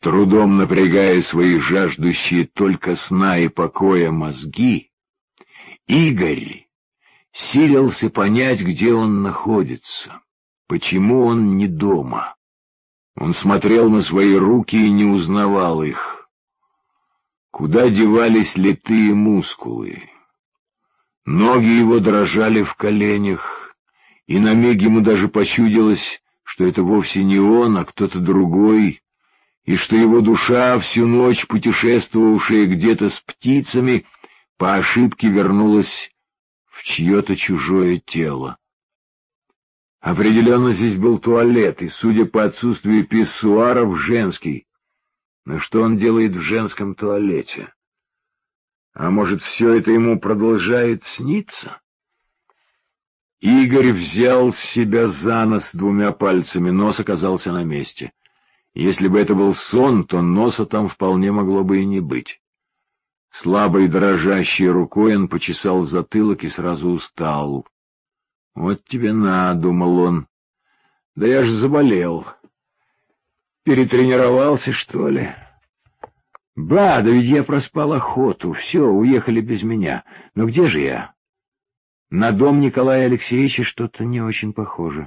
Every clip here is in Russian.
трудом напрягая свои жаждущие только сна и покоя мозги, Игорь силился понять, где он находится, почему он не дома. Он смотрел на свои руки и не узнавал их. Куда девались литые мускулы? Ноги его дрожали в коленях, и на миг ему даже почудилось, что это вовсе не он, а кто-то другой, и что его душа, всю ночь путешествовавшая где-то с птицами, по ошибке вернулась в чье-то чужое тело. Определенно здесь был туалет, и, судя по отсутствию писсуаров, женский. Но что он делает в женском туалете? А может, все это ему продолжает сниться? Игорь взял себя за нос двумя пальцами, нос оказался на месте. Если бы это был сон, то носа там вполне могло бы и не быть. Слабой дрожащей рукой он почесал затылок и сразу устал. «Вот тебе на», — думал он. «Да я ж заболел. Перетренировался, что ли? Да ведь я проспал охоту. Все, уехали без меня. Но где же я? На дом Николая Алексеевича что-то не очень похоже».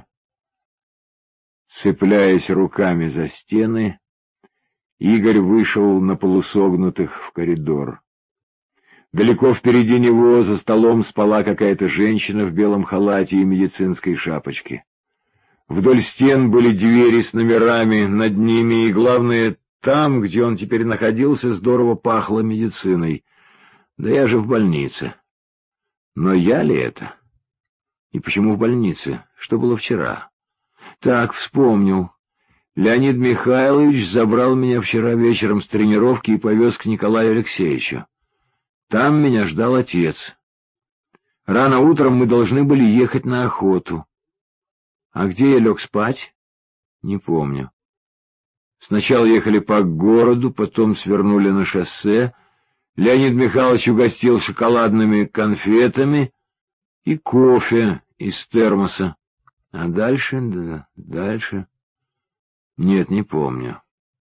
Цепляясь руками за стены, Игорь вышел на полусогнутых в коридор. Далеко впереди него за столом спала какая-то женщина в белом халате и медицинской шапочке. Вдоль стен были двери с номерами над ними, и, главное, там, где он теперь находился, здорово пахло медициной. Да я же в больнице. Но я ли это? И почему в больнице? Что было вчера? Так, вспомнил. Леонид Михайлович забрал меня вчера вечером с тренировки и повез к Николаю Алексеевичу. Там меня ждал отец. Рано утром мы должны были ехать на охоту. А где я лег спать? Не помню. Сначала ехали по городу, потом свернули на шоссе. Леонид Михайлович угостил шоколадными конфетами и кофе из термоса. А дальше, да, дальше... Нет, не помню.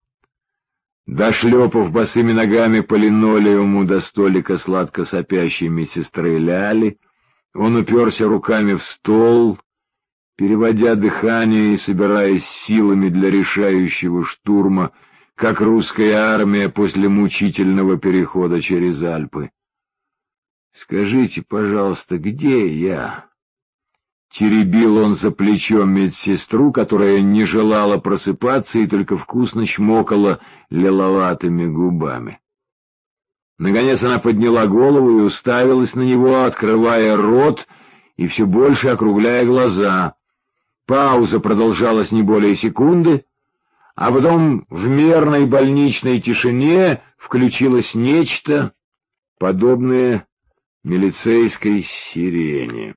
Дошлепав босыми ногами по линолеуму до столика сладко сопящей медсестры Ляли, он уперся руками в стол, переводя дыхание и собираясь силами для решающего штурма, как русская армия после мучительного перехода через Альпы. «Скажите, пожалуйста, где я?» Теребил он за плечом медсестру, которая не желала просыпаться и только вкусно чмокала лиловатыми губами. Наконец она подняла голову и уставилась на него, открывая рот и все больше округляя глаза. Пауза продолжалась не более секунды, а потом в мерной больничной тишине включилось нечто, подобное милицейской сирене.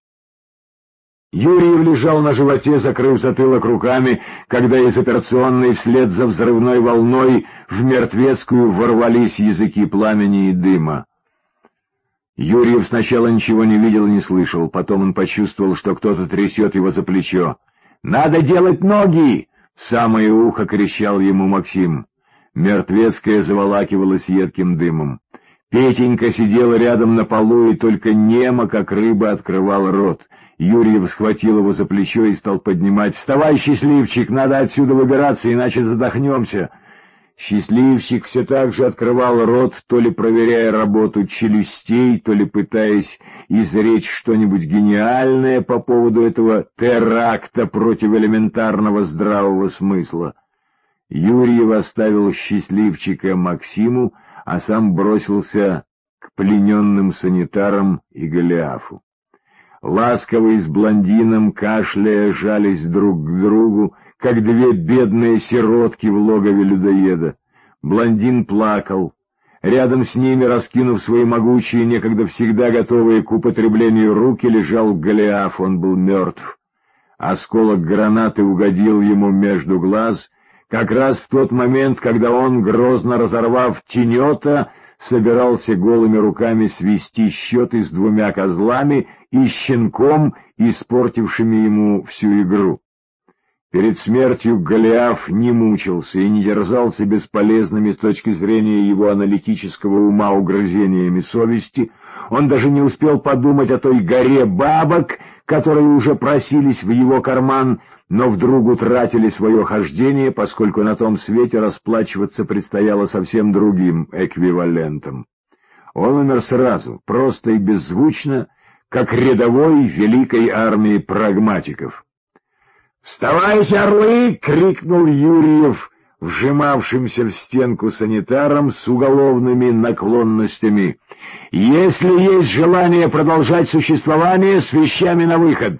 Юрьев лежал на животе, закрыв затылок руками, когда из операционной вслед за взрывной волной в мертвецкую ворвались языки пламени и дыма. Юрьев сначала ничего не видел и не слышал, потом он почувствовал, что кто-то трясет его за плечо. «Надо делать ноги!» — в самое ухо кричал ему Максим. Мертвецкая заволакивалась едким дымом. Петенька сидел рядом на полу и только немо, как рыба, открывал рот. Юрьев схватил его за плечо и стал поднимать. «Вставай, счастливчик, надо отсюда выбираться, иначе задохнемся!» Счастливчик все так же открывал рот, то ли проверяя работу челюстей, то ли пытаясь изречь что-нибудь гениальное по поводу этого теракта против элементарного здравого смысла. Юрьев оставил счастливчика Максиму, а сам бросился к плененным санитарам и Голиафу. Ласковый с блондином, кашляя, жались друг к другу, как две бедные сиротки в логове людоеда. Блондин плакал. Рядом с ними, раскинув свои могучие, некогда всегда готовые к употреблению руки, лежал Голиаф, он был мертв. Осколок гранаты угодил ему между глаз, как раз в тот момент, когда он, грозно разорвав тенета, собирался голыми руками свести счеты с двумя козлами и щенком, испортившими ему всю игру. Перед смертью Голиаф не мучился и не терзался бесполезными с точки зрения его аналитического ума угрызениями совести. Он даже не успел подумать о той горе бабок, которые уже просились в его карман, но вдруг утратили свое хождение, поскольку на том свете расплачиваться предстояло совсем другим эквивалентом. Он умер сразу, просто и беззвучно, как рядовой великой армии прагматиков. «Вставайте, орлы!» — крикнул Юрьев, вжимавшимся в стенку санитаром с уголовными наклонностями. «Если есть желание продолжать существование, с вещами на выход.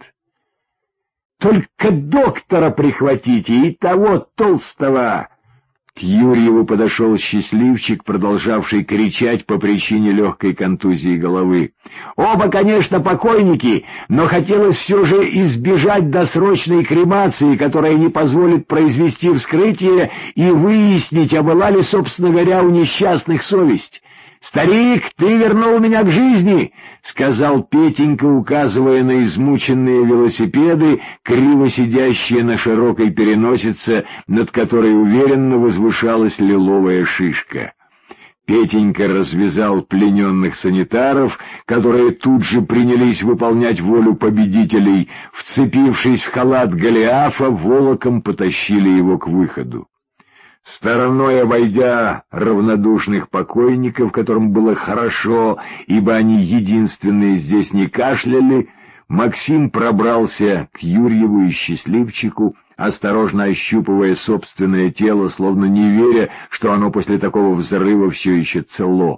Только доктора прихватите и того толстого!» К Юрьеву подошел счастливчик, продолжавший кричать по причине легкой контузии головы. «Оба, конечно, покойники, но хотелось все же избежать досрочной кремации, которая не позволит произвести вскрытие и выяснить, а была ли, собственно говоря, у несчастных совесть. «Старик, ты вернул меня к жизни!» — сказал Петенька, указывая на измученные велосипеды, криво сидящие на широкой переносице, над которой уверенно возвышалась лиловая шишка. Петенька развязал плененных санитаров, которые тут же принялись выполнять волю победителей, вцепившись в халат Голиафа, волоком потащили его к выходу. Стороной обойдя равнодушных покойников, которым было хорошо, ибо они единственные здесь не кашляли, Максим пробрался к Юрьеву и счастливчику, осторожно ощупывая собственное тело, словно не веря, что оно после такого взрыва все еще цело.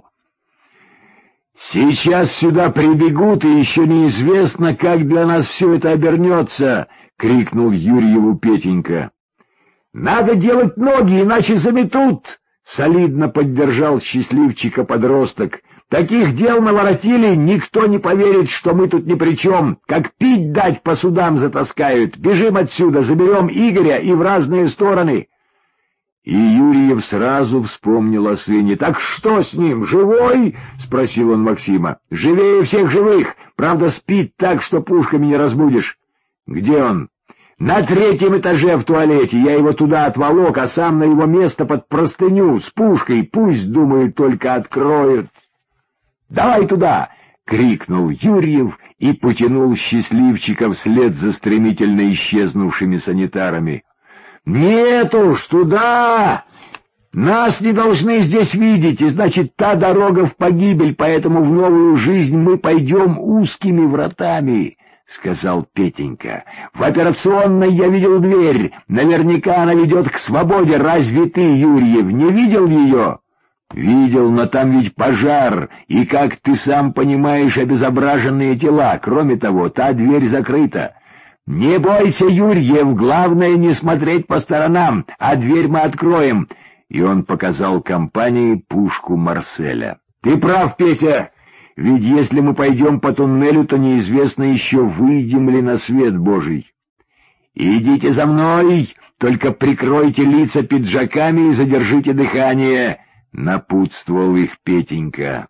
«Сейчас сюда прибегут, и еще неизвестно, как для нас все это обернется!» — крикнул Юрьеву Петенька. «Надо делать ноги, иначе заметут!» — солидно поддержал счастливчика подросток. «Таких дел наворотили, никто не поверит, что мы тут ни при чем. Как пить дать по судам затаскают. Бежим отсюда, заберем Игоря и в разные стороны». И Юрьев сразу вспомнил о сыне. «Так что с ним, живой?» — спросил он Максима. «Живее всех живых, правда спит так, что пушками не разбудишь». «Где он?» «На 3-м этаже в туалете. Я его туда отволок, а сам на его место под простыню с пушкой. Пусть, думаю, только откроют». «Давай туда!» — крикнул Юрьев и потянул счастливчика вслед за стремительно исчезнувшими санитарами. «Нет уж, туда! Нас не должны здесь видеть, и значит, та дорога в погибель, поэтому в новую жизнь мы пойдем узкими вратами». — сказал Петенька. — В операционной я видел дверь. Наверняка она ведет к свободе. Разве ты, Юрьев, не видел ее? — Видел, но там ведь пожар, и, как ты сам понимаешь, обезображенные тела. Кроме того, та дверь закрыта. — Не бойся, Юрьев, главное не смотреть по сторонам, а дверь мы откроем. И он показал компании пушку Марселя. — Ты прав, Петя. Ведь если мы пойдем по туннелю, то неизвестно еще, выйдем ли на свет Божий. «Идите за мной, только прикройте лица пиджаками и задержите дыхание», — напутствовал их Петенька.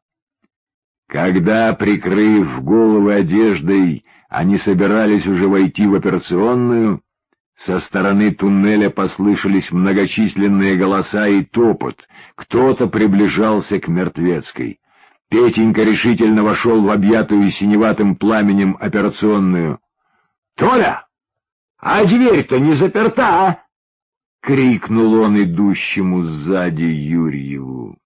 Когда, прикрыв головы одеждой, они собирались уже войти в операционную, со стороны туннеля послышались многочисленные голоса и топот, кто-то приближался к Мертвецкой. Петенька решительно вошел в объятую синеватым пламенем операционную. — Толя, а дверь-то не заперта, — крикнул он идущему сзади Юрьеву.